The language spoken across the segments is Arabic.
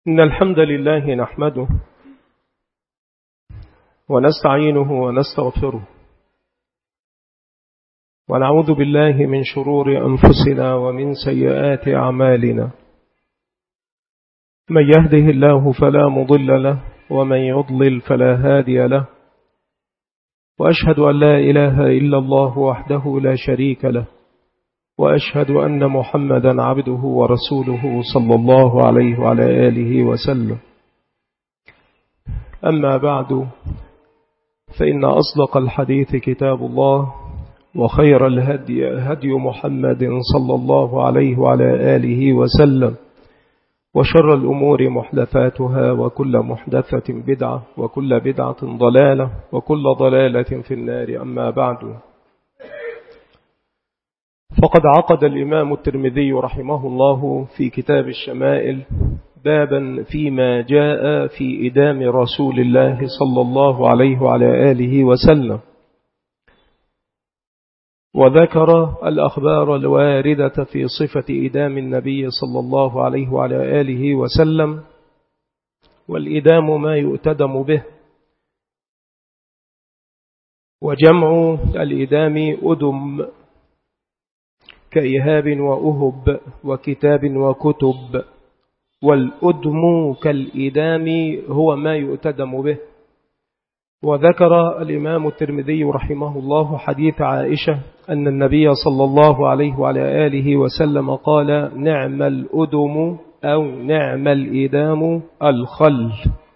إن الحمد لله نحمده ونستعينه ونستغفره ونعوذ بالله من شرور أنفسنا ومن سيئات أعمالنا. من يهده الله فلا مضل له ومن يضلل فلا هادي له، وأشهد أن لا إله إلا الله وحده لا شريك له، وأشهد أن محمدا عبده ورسوله صلى الله عليه وعلى آله وسلم. أما بعد، فإن أصدق الحديث كتاب الله، وخير الهدي هدي محمد صلى الله عليه وعلى آله وسلم، وشر الأمور محدثاتها، وكل محدثة بدعة، وكل بدعة ضلالة، وكل ضلالة في النار. أما بعد، فقد عقد الإمام الترمذي رحمه الله في كتاب الشمائل بابا فيما جاء في إدام رسول الله صلى الله عليه وعلى آله وسلم، وذكر الأخبار الواردة في صفة إدام النبي صلى الله عليه وعلى آله وسلم. والإدام ما يؤتدم به، وجمع الإدام أدم، كإهاب وأهب وكتاب وكتب، والأدم كالإدام هو ما يؤتدم به. وذكر الإمام الترمذي رحمه الله حديث عائشة أن النبي صلى الله عليه وعلى آله وسلم قال: نعم الأدم أو نعم الإدام الخل.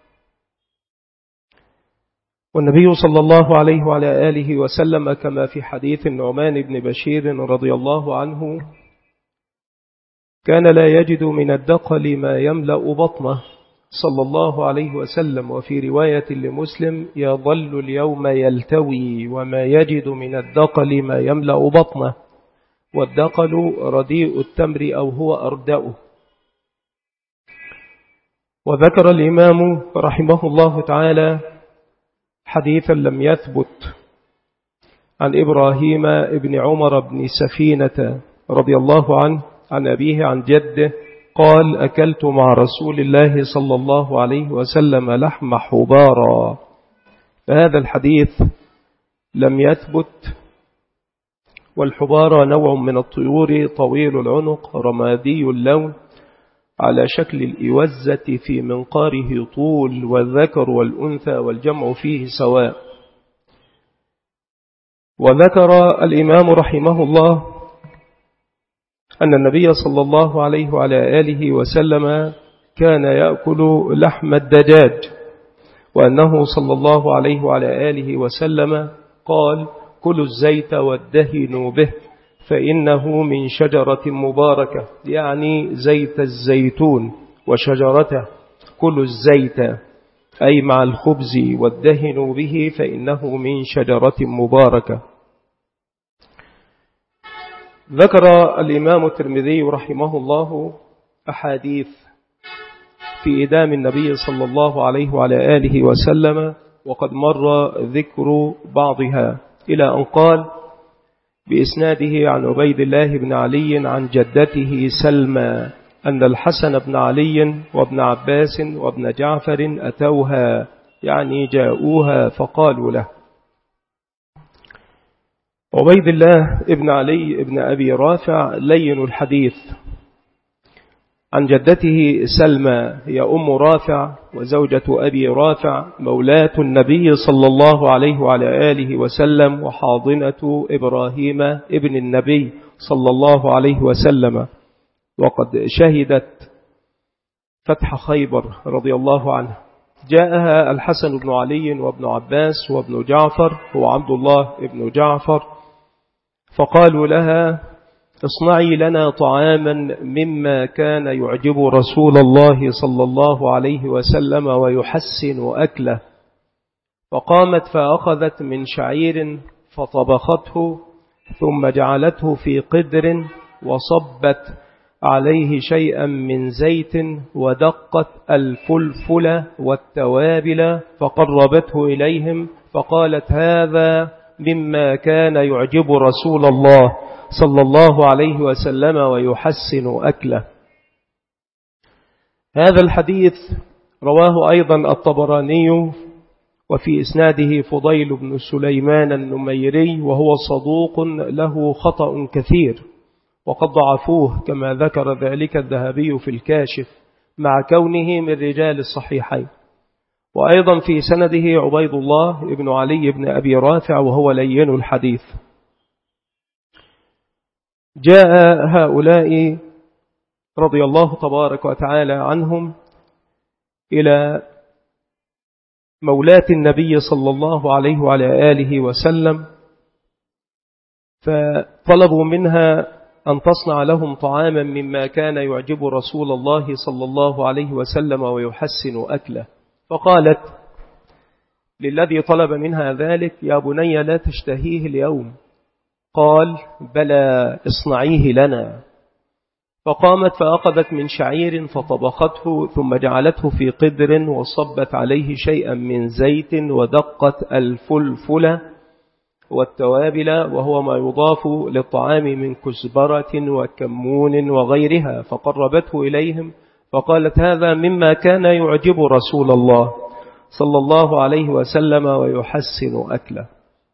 والنبي صلى الله عليه وعلى آله وسلم كما في حديث النعمان بن بشير رضي الله عنه كان لا يجد من الدقل ما يملأ بطنه صلى الله عليه وسلم، وفي رواية لمسلم: يظل اليوم يلتوي وما يجد من الدقل ما يملأ بطنه. والدقل رديء التمر أو هو أردأه. وذكر الإمام رحمه الله تعالى حديثا لم يثبت عن إبراهيم بن عمر بن سفينة رضي الله عنه عن أبيه عن جده قال: أكلت مع رسول الله صلى الله عليه وسلم لحم حبارا. فهذا الحديث لم يثبت. والحبارة نوع من الطيور طويل العنق رمادي اللون على شكل الإوزة في منقاره طول، والذكر والأنثى والجمع فيه سواء. وذكر الإمام رحمه الله أن النبي صلى الله عليه وعلى آله وسلم كان يأكل لحم الدجاج، وأنه صلى الله عليه وعلى آله وسلم قال: كلوا الزيت وادهنوا به فإنه من شجرة مباركة، يعني زيت الزيتون وشجرته. كلوا الزيت أي مع الخبز، وادهنوا به فإنه من شجرة مباركة. ذكر الإمام الترمذي رحمه الله أحاديث في إدام النبي صلى الله عليه وعلى آله وسلم، وقد مر ذكر بعضها إلى أن قال بإسناده عن عبيد الله بن علي عن جدته سلمى أن الحسن بن علي وابن عباس وابن جعفر أتوها، يعني جاءوها فقالوا له. عبيد الله بن علي بن أبي رافع لين الحديث عن جدته سلمى، هي أم رافع وزوجة أبي رافع مولاة النبي صلى الله عليه وعلى آله وسلم، وحاضنة إبراهيم ابن النبي صلى الله عليه وسلم، وقد شهدت فتح خيبر رضي الله عنه. جاءها الحسن بن علي وابن عباس وابن جعفر هو عبد الله ابن جعفر، فقالوا لها: اصنعي لنا طعاما مما كان يعجب رسول الله صلى الله عليه وسلم ويحسن أكله. فقامت فأخذت من شعير فطبخته، ثم جعلته في قدر، وصبت عليه شيئا من زيت، ودقت الفلفل والتوابل، فقربته إليهم، فقالت: هذا مما كان يعجب رسول الله صلى الله عليه وسلم ويحسن أكله. هذا الحديث رواه أيضا الطبراني، وفي إسناده فضيل بن سليمان النميري، وهو صدوق له خطأ كثير، وقد ضعفوه كما ذكر ذلك الذهبي في الكاشف مع كونه من رجال الصحيحين. وأيضا في سنده عبيد الله بن علي بن أبي رافع، وهو لين الحديث. جاء هؤلاء رضي الله تبارك وتعالى عنهم إلى مولاة النبي صلى الله عليه وعلى آله وسلم، فطلبوا منها أن تصنع لهم طعاما مما كان يعجب رسول الله صلى الله عليه وسلم ويحسن أكله. فقالت للذي طلب منها ذلك: يا بني لا تشتهيه اليوم. قال: بلى، اصنعيه لنا. فقامت فأخذت من شعير فطبخته، ثم جعلته في قدر وصبت عليه شيئا من زيت ودقت الفلفل والتوابل، وهو ما يضاف للطعام من كزبرة وكمون وغيرها، فقربته إليهم فقالت: هذا مما كان يعجب رسول الله صلى الله عليه وسلم ويحسن أكله.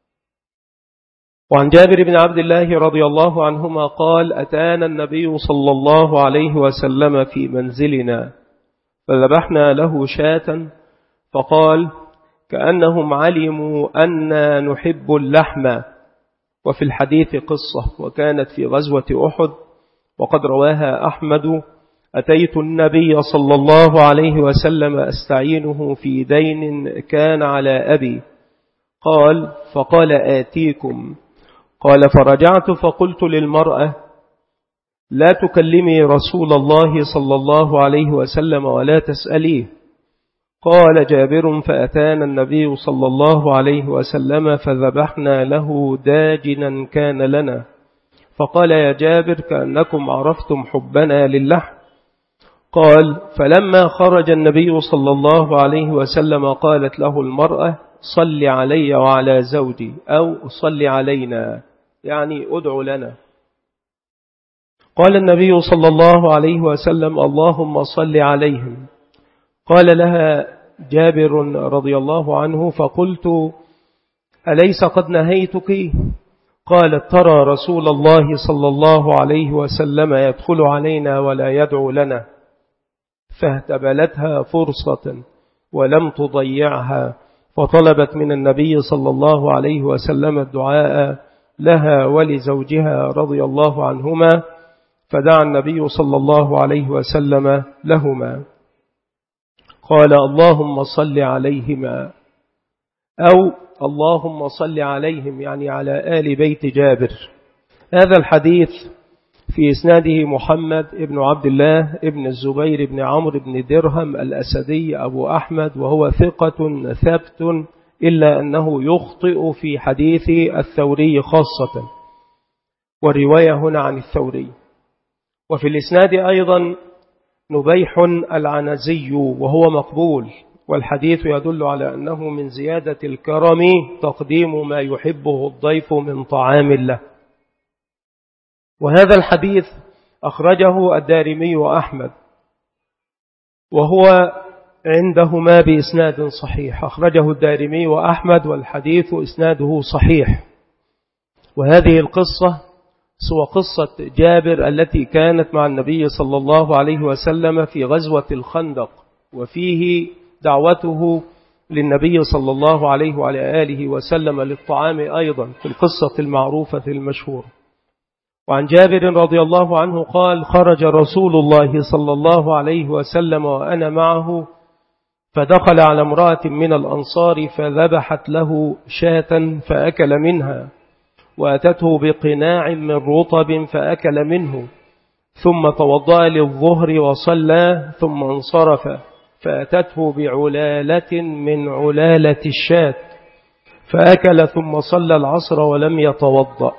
وعن جابر بن عبد الله رضي الله عنهما قال: أتانا النبي صلى الله عليه وسلم في منزلنا فذبحنا له شاة، فقال: كأنهم علموا أننا نحب اللحم. وفي الحديث قصة، وكانت في غزوة أحد، وقد رواها أحمد: أتيت النبي صلى الله عليه وسلم أستعينه في دين كان على أبي. قال: فقال: آتيكم. قال: فرجعت فقلت للمرأة: لا تكلمي رسول الله صلى الله عليه وسلم ولا تسأليه. قال جابر: فأتانا النبي صلى الله عليه وسلم فذبحنا له داجنا كان لنا. فقال: يا جابر، كأنكم عرفتم حبنا للحم. قال: فلما خرج النبي صلى الله عليه وسلم قالت له المرأة: صل علي وعلى زوجي، أو صل علينا، يعني ادعو لنا. قال النبي صلى الله عليه وسلم: اللهم صل عليهم. قال لها جابر رضي الله عنه: فقلت: أليس قد نهيتك؟ قالت: ترى رسول الله صلى الله عليه وسلم يدخل علينا ولا يدعو لنا. فاهتبلتها فرصة ولم تضيعها، فطلبت من النبي صلى الله عليه وسلم الدعاء لها ولزوجها رضي الله عنهما، فدعا النبي صلى الله عليه وسلم لهما. قال: اللهم صل عليهما، أو اللهم صل عليهم، يعني على آل بيت جابر. هذا الحديث في إسناده محمد ابن عبد الله ابن الزبير ابن عمرو بن درهم الأسدي أبو أحمد، وهو ثقة ثبت، إلا أنه يخطئ في حديث الثوري خاصة، والرواية هنا عن الثوري. وفي الإسناد أيضا نبيح العنزي، وهو مقبول، والحديث يدل على أنه من زيادة الكرم تقديم ما يحبه الضيف من طعام له. وهذا الحديث أخرجه الدارمي وأحمد، وهو عندهما بإسناد صحيح. أخرجه الدارمي وأحمد، والحديث إسناده صحيح. وهذه القصة سوى قصة جابر التي كانت مع النبي صلى الله عليه وسلم في غزوة الخندق، وفيه دعوته للنبي صلى الله عليه وعلى آله وسلم للطعام أيضا في القصة المعروفة المشهورة. وعن جابر رضي الله عنه قال: خرج رسول الله صلى الله عليه وسلم وأنا معه، فدخل على امرأة من الأنصار فذبحت له شاة فأكل منها، وأتته بقناع من رطب فأكل منه، ثم توضأ للظهر وصلى، ثم انصرف، فأتته بعلالة من علالة الشاة فأكل، ثم صلى العصر ولم يتوضأ.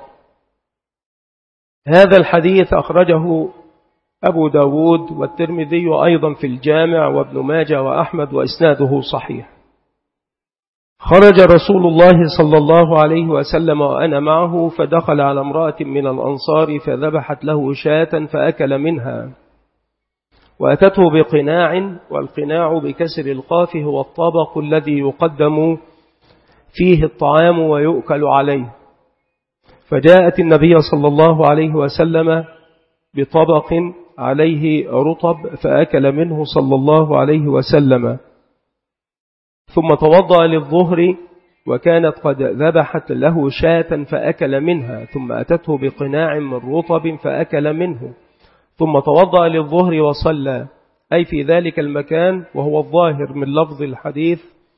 هذا الحديث أخرجه أبو داود والترمذي أيضا في الجامع، وابن ماجه وأحمد، وإسناده صحيح. خرج رسول الله صلى الله عليه وسلم وأنا معه، فدخل على امرأة من الأنصار فذبحت له شاة فأكل منها، وأتته بقناع، والقناع بكسر القاف هو الطبق الذي يقدم فيه الطعام ويؤكل عليه. فجاءت النبي صلى الله عليه وسلم بطبق عليه رطب فأكل منه صلى الله عليه وسلم، ثم توضأ للظهر وكانت قد ذبحت له شاة فأكل منها، ثم أتته بقناع من رطب فأكل منه، ثم توضأ للظهر وصلى، أي في ذلك المكان، وهو الظاهر من لفظ الحديث،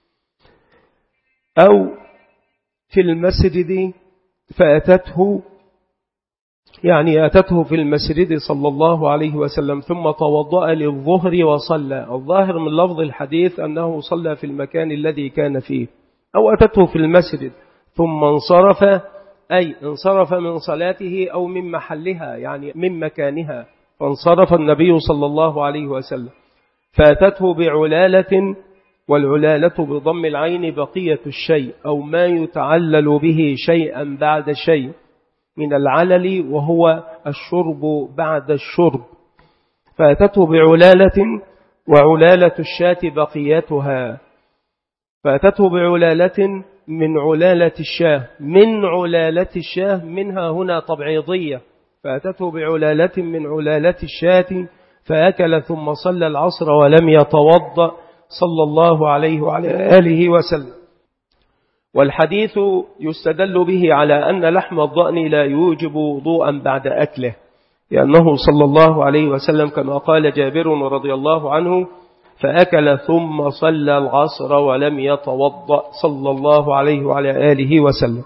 أو في المسجد فأتته، يعني أتته في المسجد صلى الله عليه وسلم ثم توضأ للظهر وصلى. الظاهر من لفظ الحديث أنه صلى في المكان الذي كان فيه، أو أتته في المسجد ثم انصرف، أي انصرف من صلاته أو من محلها، يعني من مكانها، فانصرف النبي صلى الله عليه وسلم فأتته بعلالة، والعلالة بضم العين بقية الشيء أو ما يتعلل به شيئا بعد شيء من العلل، وهو الشرب بعد الشرب. فأتته بعلالة، وعلالة الشاة بقيتها، فأتته بعلالة من علالة الشاه، من علالة الشاه، منها هنا تبعيضية، فأتته بعلالة من علالة الشاة فأكل ثم صلى العصر ولم يتوضأ صلى الله عليه وعلى آله وسلم. والحديث يستدل به على أن لحم الضأن لا يوجب وضوءا بعد أكله، لأنه صلى الله عليه وسلم كما قال جابر رضي الله عنه فأكل ثم صلى العصر ولم يتوضأ صلى الله عليه وعلى آله وسلم.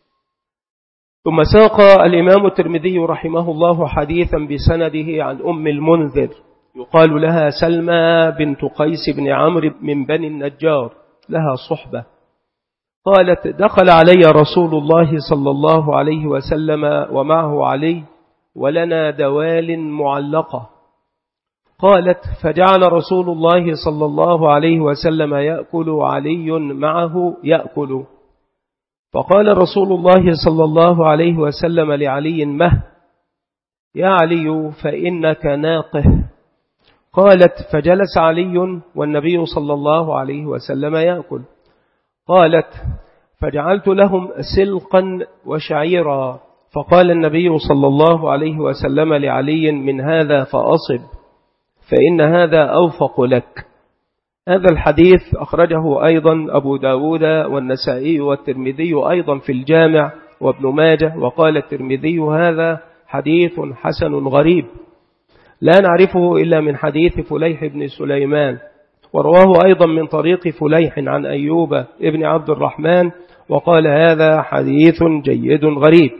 ثم ساق الإمام الترمذي رحمه الله حديثا بسنده عن أم المنذر يقال لها سلمى بنت قيس بن عمرو من بني النجار، لها صحبة، قالت دخل علي رسول الله صلى الله عليه وسلم ومعه علي ولنا دوال معلقة، قالت فجعل رسول الله صلى الله عليه وسلم يأكل علي معه يأكل، فقال رسول الله صلى الله عليه وسلم لعلي مه يا علي فإنك ناقه، قالت فجلس علي والنبي صلى الله عليه وسلم يأكل، قالت فجعلت لهم سلقا وشعيرا، فقال النبي صلى الله عليه وسلم لعلي من هذا فأصب فإن هذا أوفق لك. هذا الحديث أخرجه أيضا أبو داود والنسائي والترمذي أيضا في الجامع وابن ماجه، وقال الترمذي هذا حديث حسن غريب لا نعرفه إلا من حديث فليح بن سليمان، ورواه أيضا من طريق فليح عن أيوب ابن عبد الرحمن، وقال هذا حديث جيد غريب.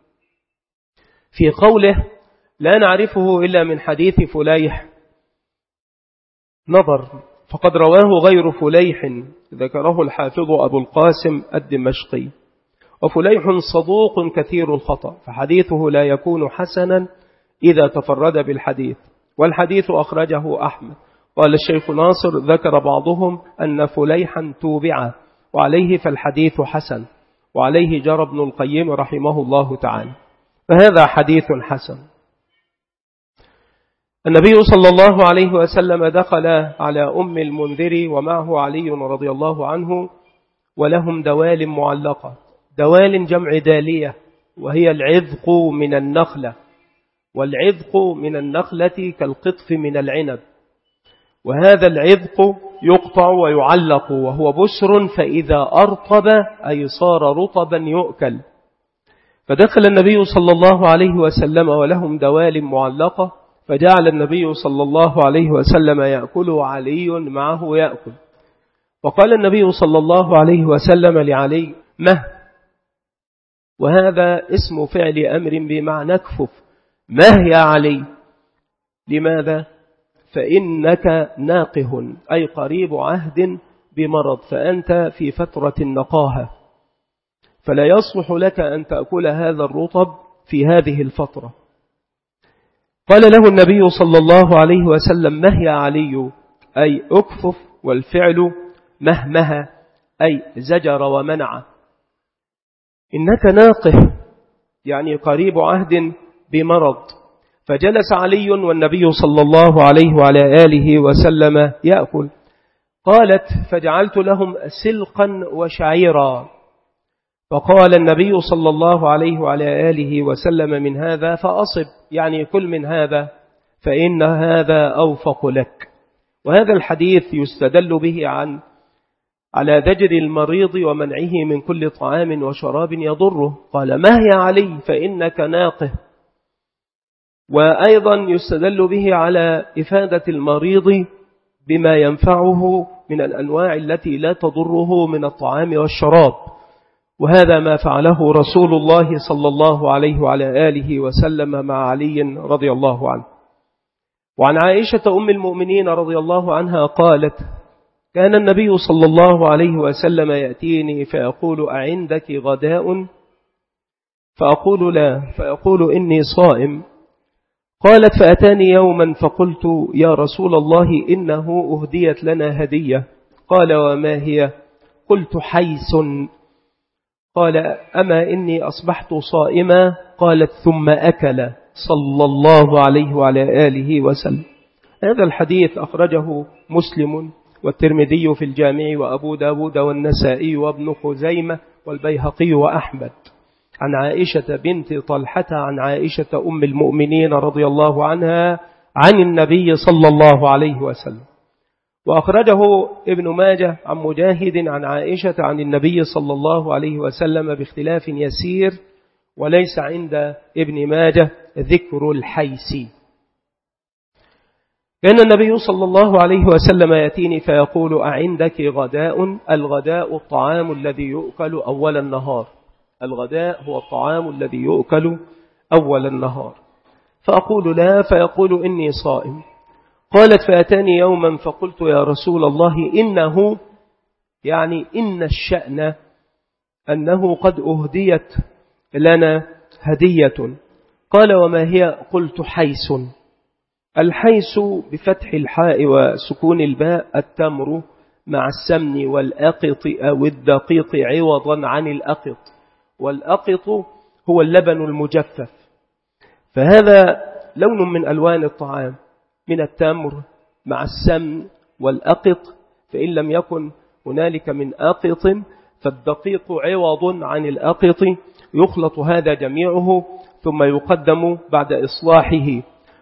في قوله لا نعرفه إلا من حديث فليح نظر، فقد رواه غير فليح ذكره الحافظ أبو القاسم الدمشقي، وفليح صدوق كثير الخطأ، فحديثه لا يكون حسنا إذا تفرد بالحديث، والحديث أخرجه أحمد. قال الشيخ ناصر ذكر بعضهم أن فليحا توبع وعليه فالحديث حسن، وعليه جرى ابن القيم رحمه الله تعالى، فهذا حديث حسن. النبي صلى الله عليه وسلم دخل على أم المنذر ومعه علي رضي الله عنه ولهم دوال معلقة. دوال جمع دالية، وهي العذق من النخلة، والعذق من النخلة كالقطف من العنب، وهذا العذق يقطع ويعلق وهو بسر، فإذا أرطب أي صار رطبا يؤكل. فدخل النبي صلى الله عليه وسلم ولهم دوال معلقة، فجعل النبي صلى الله عليه وسلم يأكل وعلي معه يأكل، وقال النبي صلى الله عليه وسلم لعلي مه، وهذا اسم فعل أمر بمعنى اكفف، مه يا علي، لماذا؟ فإنك ناقه أي قريب عهد بمرض، فأنت في فترة النقاهة، فلا يصلح لك أن تأكل هذا الرطب في هذه الفترة. قال له النبي صلى الله عليه وسلم مه يا علي أي أكفف، والفعل مهمها أي زجر ومنع. إنك ناقه يعني قريب عهد بمرض، فجلس علي والنبي صلى الله عليه وعلى آله وسلم يأكل. قالت: فجعلت لهم سلقا وشعيرا، فقال النبي صلى الله عليه وعلى آله وسلم: من هذا فأصب، يعني كل من هذا فإن هذا أوفق لك. وهذا الحديث يستدل به على زجر المريض ومنعه من كل طعام وشراب يضره. قال: ما هي علي فإنك ناقه. وأيضا يستدل به على إفادة المريض بما ينفعه من الأنواع التي لا تضره من الطعام والشراب، وهذا ما فعله رسول الله صلى الله عليه وعلى آله وسلم مع علي رضي الله عنه. وعن عائشة أم المؤمنين رضي الله عنها قالت: كان النبي صلى الله عليه وسلم يأتيني فيقول: أعندك غداء؟ فأقول: لا. فيقول: إني صائم. قالت: فأتاني يوما فقلت: يا رسول الله إنه أهديت لنا هدية. قال: وما هي؟ قلت: حيس. قال: أما إني أصبحت صائما. قالت: ثم أكل صلى الله عليه وعلى آله وسلم. هذا الحديث أخرجه مسلم والترمذي في الجامع وأبو داود والنسائي وابن خزيمة والبيهقي وأحمد عن عائشة بنت طلحة عن عائشة أم المؤمنين رضي الله عنها عن النبي صلى الله عليه وسلم. وأخرجه ابن ماجه عن مجاهد عن عائشة عن النبي صلى الله عليه وسلم باختلاف يسير، وليس عند ابن ماجه ذكر الحيس. كان النبي صلى الله عليه وسلم يأتيني فيقول: أعندك غداء؟ الغداء الطعام الذي يؤكل أول النهار. الغداء هو الطعام الذي يؤكل أول النهار. فأقول: لا. فيقول: إني صائم. قالت: فأتاني يوما فقلت: يا رسول الله إنه، يعني إن الشأن أنه قد أهديت لنا هدية. قال: وما هي؟ قلت: حيس. الحيس بفتح الحاء وسكون الباء التمر مع السمن والأقط أو الدقيق عوضا عن الأقط، والأقط هو اللبن المجفف. فهذا لون من ألوان الطعام من التمر مع السمن والأقط، فإن لم يكن هنالك من أقط فالدقيق عوض عن الأقط، يخلط هذا جميعه ثم يقدم بعد إصلاحه.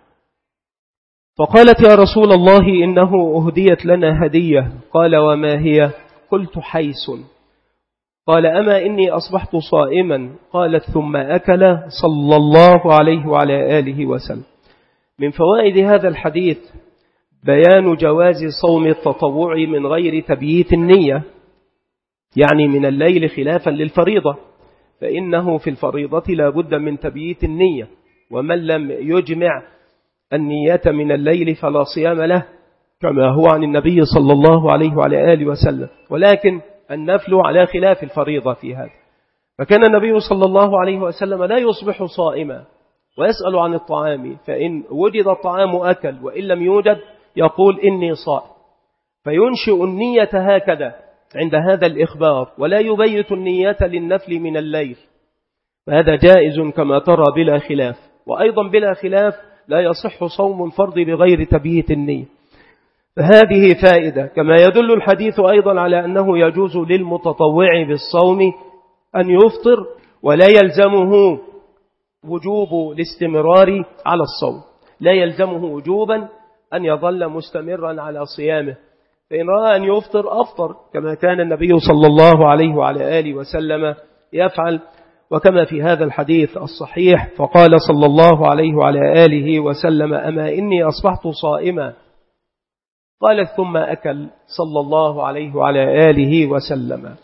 فقالت: يا رسول الله إنه أهديت لنا هدية. قال: وما هي؟ قلت: حيس. قال: أما إني أصبحت صائما. قالت: ثم أكل صلى الله عليه وعلى آله وسلم. من فوائد هذا الحديث بيان جواز صوم التطوع من غير تبييت النية، يعني من الليل خلافا للفريضة، فإنه في الفريضة لا بد من تبييت النية، ومن لم يجمع النية من الليل فلا صيام له، كما هو عن النبي صلى الله عليه وعلى آله وسلم. ولكن النفل على خلاف الفريضة في هذا. فكان النبي صلى الله عليه وسلم لا يصبح صائما ويسأل عن الطعام، فإن وجد الطعام أكل، وإن لم يوجد يقول: إني صائم، فينشئ النية هكذا عند هذا الإخبار، ولا يبيت النية للنفل من الليل. فهذا جائز كما ترى بلا خلاف. وأيضا بلا خلاف لا يصح صوم الفرض بغير تبييت النية. فهذه فائدة. كما يدل الحديث أيضا على أنه يجوز للمتطوع بالصوم أن يفطر، ولا يلزمه وجوب الاستمرار على الصوم، لا يلزمه وجوبا أن يظل مستمرا على صيامه، فإن رأى أن يفطر أفطر، كما كان النبي صلى الله عليه وعلى آله وسلم يفعل. وكما في هذا الحديث الصحيح: فقال صلى الله عليه وعلى آله وسلم: أما إني أصبحت صائما. قال: ثم أكل صلى الله عليه وعلى آله وسلم.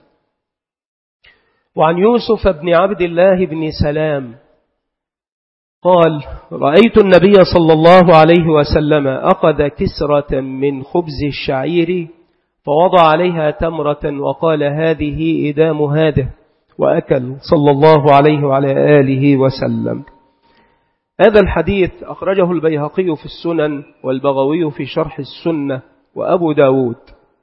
وعن يوسف بن عبد الله بن سلام قال: رأيت النبي صلى الله عليه وسلم أخذ كسرة من خبز الشعير فوضع عليها تمرة وقال: هذه إدام هذه، وأكل صلى الله عليه وعلى آله وسلم. هذا الحديث أخرجه البيهقي في السنن والبغوي في شرح السنة وأبو داود.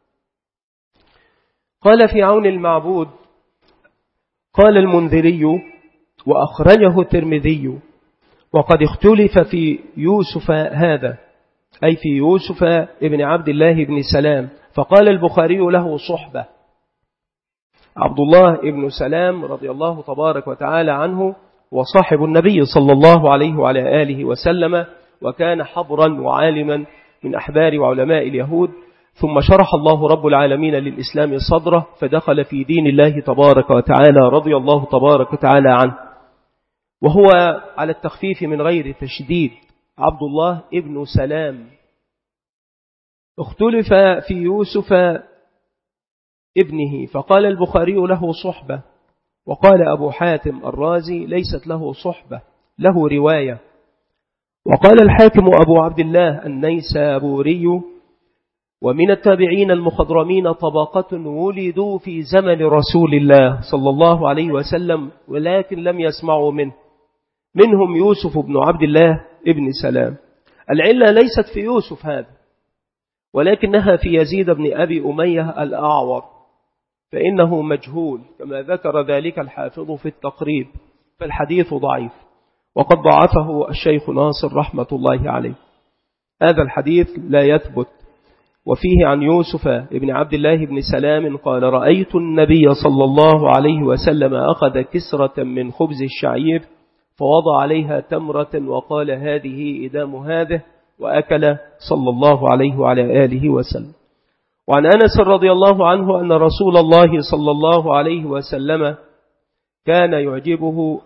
قال في عون المعبود: قال المنذري وأخرجه الترمذي: وقد اختلف في يوسف هذا، أي في يوسف ابن عبد الله بن سلام، فقال البخاري له صحبة. عبد الله ابن سلام رضي الله تبارك وتعالى عنه وصاحب النبي صلى الله عليه وعلى آله وسلم، وكان حبرا وعالما من أحبار وعلماء اليهود، ثم شرح الله رب العالمين للإسلام صدره فدخل في دين الله تبارك وتعالى رضي الله تبارك وتعالى عنه، وهو على التخفيف من غير تشديد عبد الله ابن سلام. اختلف في يوسف ابنه، فقال البخاري له صحبة، وقال أبو حاتم الرازي ليست له صحبة، له رواية. وقال الحاكم أبو عبد الله النيسابوري: ومن التابعين المخضرمين طبقة ولدوا في زمن رسول الله صلى الله عليه وسلم ولكن لم يسمعوا منه، منهم يوسف بن عبد الله ابن سلام. العلة ليست في يوسف هذا، ولكنها في يزيد بن أبي أمية الأعور، فإنه مجهول كما ذكر ذلك الحافظ في التقريب، فالحديث ضعيف، وقد ضعفه الشيخ ناصر رحمة الله عليه. هذا الحديث لا يثبت. وفيه عن يوسف ابن عبد الله بن سلام قال: رأيت النبي صلى الله عليه وسلم أخذ كسرة من خبز الشعير فوضع عليها تمرة وقال: هذه إدام هذه، وأكل صلى الله عليه وعلى آله وسلم. وعن أنس رضي الله عنه أن رسول الله صلى الله عليه وسلم كان يعجبه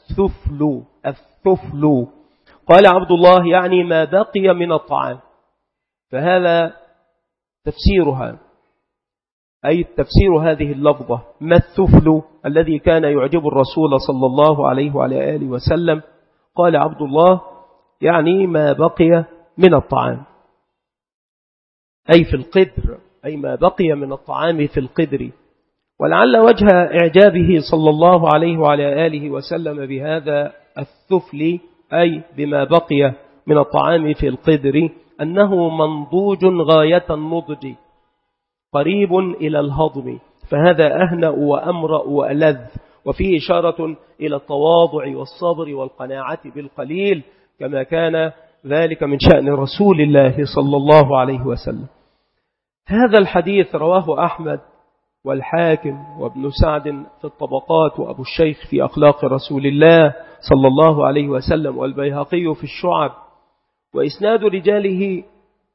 الثفل. قال عبد الله: يعني ما بقي من الطعام. فهذا تفسيرها، أي تفسير هذه اللفظة: ما الثفل الذي كان يعجب الرسول صلى الله عليه وعلى آله وسلم. قال عبد الله: يعني ما بقي من الطعام، أي في القدر، أي ما بقي من الطعام في القدر. ولعل وجه إعجابه صلى الله عليه وعلى آله وسلم بهذا الثفل، أي بما بقي من الطعام في القدر، أنه منضوج غاية النضج قريب إلى الهضم، فهذا أهنأ وأمرأ وألذ، وفيه إشارة إلى التواضع والصبر والقناعة بالقليل، كما كان ذلك من شأن رسول الله صلى الله عليه وسلم. هذا الحديث رواه أحمد والحاكم وابن سعد في الطبقات، وأبو الشيخ في أخلاق رسول الله صلى الله عليه وسلم، والبيهقي في الشعب، وإسناد رجاله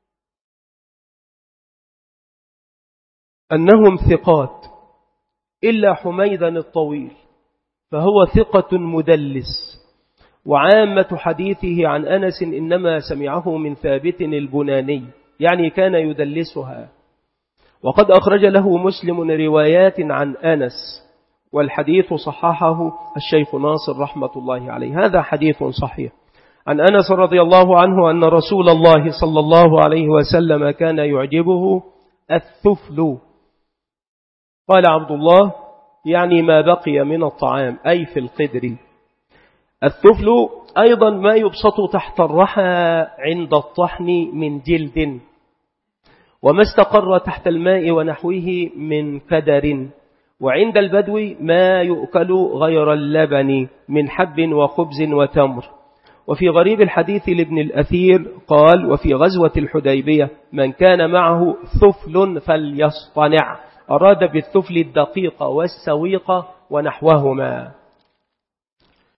أنهم ثقات إلا حميدا الطويل فهو ثقة مدلس، وعامة حديثه عن أنس إنما سمعه من ثابت البناني، يعني كان يدلسها. وقد أخرج له مسلم روايات عن أنس، والحديث صححه الشيخ ناصر رحمة الله عليه. هذا حديث صحيح عن أنس رضي الله عنه أن رسول الله صلى الله عليه وسلم كان يعجبه الثفل. قال عبد الله: يعني ما بقي من الطعام، أي في القدر. الثفل أيضا ما يبسط تحت الرحى عند الطحن من جلد، وما استقر تحت الماء ونحوه من كدر، وعند البدو ما يؤكل غير اللبن من حب وخبز وتمر. وفي غريب الحديث لابن الأثير قال: وفي غزوة الحديبية من كان معه ثفل فليصطنع، أراد بالثفل الدقيق والسويق ونحوهما.